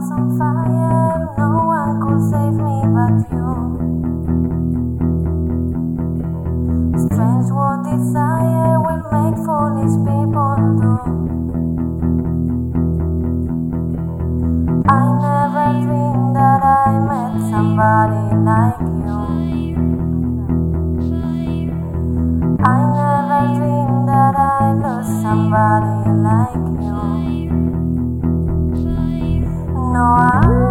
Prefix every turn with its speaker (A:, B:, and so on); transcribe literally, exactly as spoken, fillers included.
A: on fire, no one could save me but you. Strange what desire will make foolish people do. I never dreamed that I met somebody like you. I never dreamed that I lost somebody like you. No, I